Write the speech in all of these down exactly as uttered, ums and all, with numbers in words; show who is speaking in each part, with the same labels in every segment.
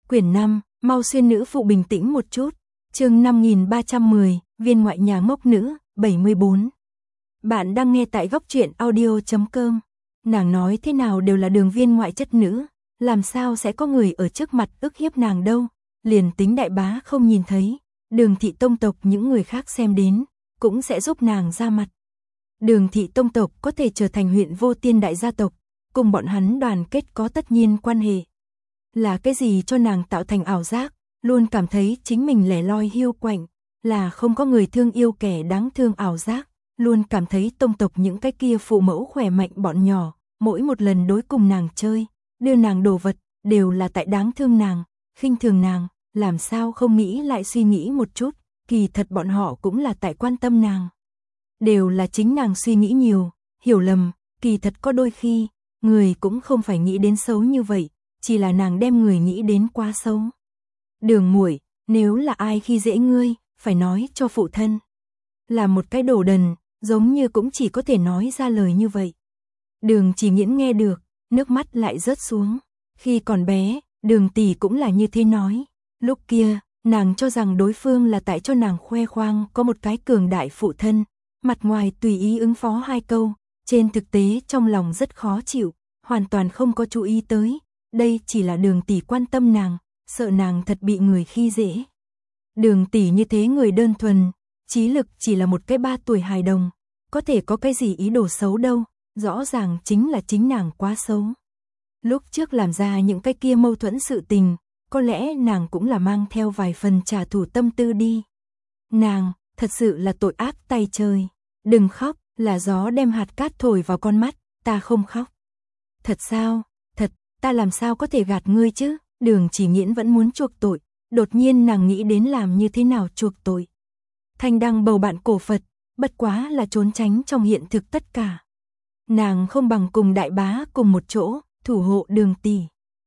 Speaker 1: Quyển năm, mau xuyên nữ phụ bình tĩnh một chút. Chương năm nghìn ba trăm mười, viên ngoại nhà ngốc nữ, bảy mươi bốn. Bạn đang nghe tại góc truyện audio chấm com. Nàng nói thế nào đều là Đường viên ngoại chất nữ, làm sao sẽ có người ở trước mặt ức hiếp nàng đâu, liền tính đại bá không nhìn thấy, Đường thị tông tộc những người khác xem đến, cũng sẽ giúp nàng ra mặt. Đường thị tông tộc có thể trở thành huyện vô tiên đại gia tộc, cùng bọn hắn đoàn kết có tất nhiên quan hệ. Là cái gì cho nàng tạo thành ảo giác, luôn cảm thấy chính mình lẻ loi hiu quạnh, là không có người thương yêu kẻ đáng thương ảo giác, luôn cảm thấy tông tộc những cái kia phụ mẫu khỏe mạnh bọn nhỏ, mỗi một lần đối cùng nàng chơi, đưa nàng đồ vật, đều là tại đáng thương nàng, khinh thường nàng, làm sao không nghĩ lại suy nghĩ một chút, kỳ thật bọn họ cũng là tại quan tâm nàng. Đều là chính nàng suy nghĩ nhiều, hiểu lầm, kỳ thật có đôi khi, người cũng không phải nghĩ đến xấu như vậy, chỉ là nàng đem người nghĩ đến quá xấu. Đường muội, nếu là ai khi dễ ngươi, phải nói cho phụ thân. Là một cái đồ đần, giống như cũng chỉ có thể nói ra lời như vậy. Đường Chỉ Nghiễn nghe được, nước mắt lại rớt xuống. Khi còn bé, Đường tỷ cũng là như thế nói. Lúc kia, nàng cho rằng đối phương là tại cho nàng khoe khoang có một cái cường đại phụ thân, mặt ngoài tùy ý ứng phó hai câu, trên thực tế trong lòng rất khó chịu, hoàn toàn không có chú ý tới. Đây chỉ là Đường tỷ quan tâm nàng, sợ nàng thật bị người khi dễ. Đường tỷ như thế người đơn thuần, trí lực chỉ là một cái ba tuổi hài đồng, có thể có cái gì ý đồ xấu đâu, rõ ràng chính là chính nàng quá xấu. Lúc trước làm ra những cái kia mâu thuẫn sự tình, có lẽ nàng cũng là mang theo vài phần trả thù tâm tư đi. Nàng, thật sự là tội ác tay trời. Đừng khóc, là gió đem hạt cát thổi vào con mắt, ta không khóc. Thật sao, thật, ta làm sao có thể gạt ngươi chứ? Đường Chỉ Nghiễn vẫn muốn chuộc tội, đột nhiên nàng nghĩ đến làm như thế nào chuộc tội. Thanh đăng bầu bạn cổ Phật, bất quá là trốn tránh trong hiện thực tất cả. Nàng không bằng cùng đại bá cùng một chỗ, thủ hộ Đường tỷ.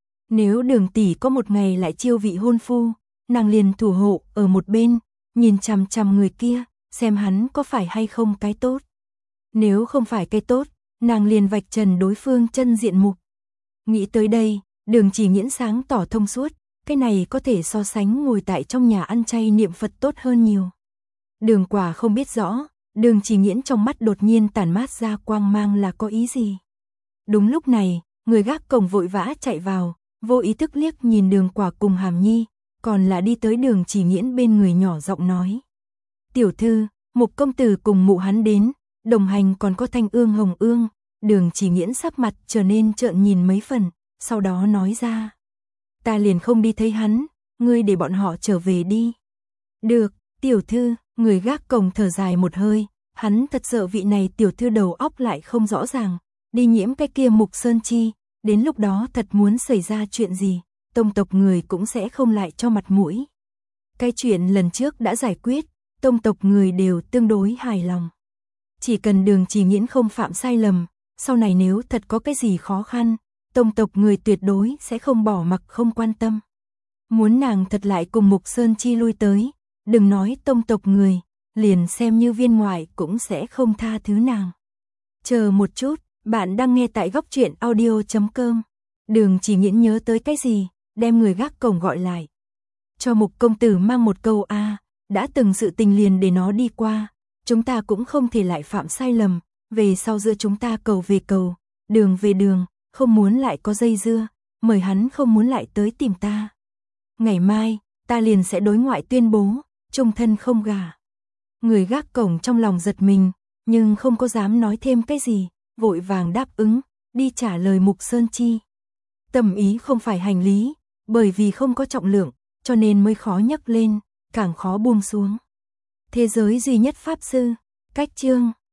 Speaker 1: Nếu Đường tỷ có một ngày lại chiêu vị hôn phu, nàng liền thủ hộ ở một bên, nhìn chằm chằm người kia, xem hắn có phải hay không cái tốt. Nếu không phải cái tốt, nàng liền vạch trần đối phương chân diện mục. Nghĩ tới đây, Đường Chỉ Nghiễn sáng tỏ thông suốt, cái này có thể so sánh ngồi tại trong nhà ăn chay niệm Phật tốt hơn nhiều. Đường Quả không biết rõ, Đường Chỉ Nghiễn trong mắt đột nhiên tản mát ra quang mang là có ý gì. Đúng lúc này, người gác cổng vội vã chạy vào, vô ý thức liếc nhìn Đường Quả cùng Hàm Nhi, còn là đi tới Đường Chỉ Nghiễn bên người nhỏ giọng nói. Tiểu thư, Mục công tử cùng mụ hắn đến, đồng hành còn có Thanh Ương Hồng Ương. Đường Chỉ Nghiễn sắc mặt trở nên trợn nhìn mấy phần, sau đó nói ra. Ta liền không đi thấy hắn, ngươi để bọn họ trở về đi. Được, tiểu thư, người gác cổng thở dài một hơi, hắn thật sợ vị này tiểu thư đầu óc lại không rõ ràng, đi nhiễm cái kia Mục Sơn Chi, đến lúc đó thật muốn xảy ra chuyện gì, tông tộc người cũng sẽ không lại cho mặt mũi. Cái chuyện lần trước đã giải quyết, tông tộc người đều tương đối hài lòng. Chỉ cần Đường Chỉ Nghiễn không phạm sai lầm, sau này nếu thật có cái gì khó khăn, tông tộc người tuyệt đối sẽ không bỏ mặc không quan tâm. Muốn nàng thật lại cùng Mục Sơn Chi lui tới, đừng nói tông tộc người, liền xem như viên ngoại cũng sẽ không tha thứ nàng. Chờ một chút, bạn đang nghe tại góc truyện audio chấm com. Đường Chỉ Nghiễn nhớ tới cái gì, đem người gác cổng gọi lại. Cho Mục công tử mang một câu a, à, đã từng sự tình liền để nó đi qua, chúng ta cũng không thể lại phạm sai lầm, về sau giữa chúng ta cầu về cầu, đường về đường, không muốn lại có dây dưa, mời hắn không muốn lại tới tìm ta. Ngày mai, ta liền sẽ đối ngoại tuyên bố, chung thân không gả. Người gác cổng trong lòng giật mình, nhưng không có dám nói thêm cái gì, vội vàng đáp ứng, đi trả lời Mục Sơn Chi. Tâm ý không phải hành lý, bởi vì không có trọng lượng, cho nên mới khó nhấc lên, càng khó buông xuống. Thế giới duy nhất pháp sư, cách chương.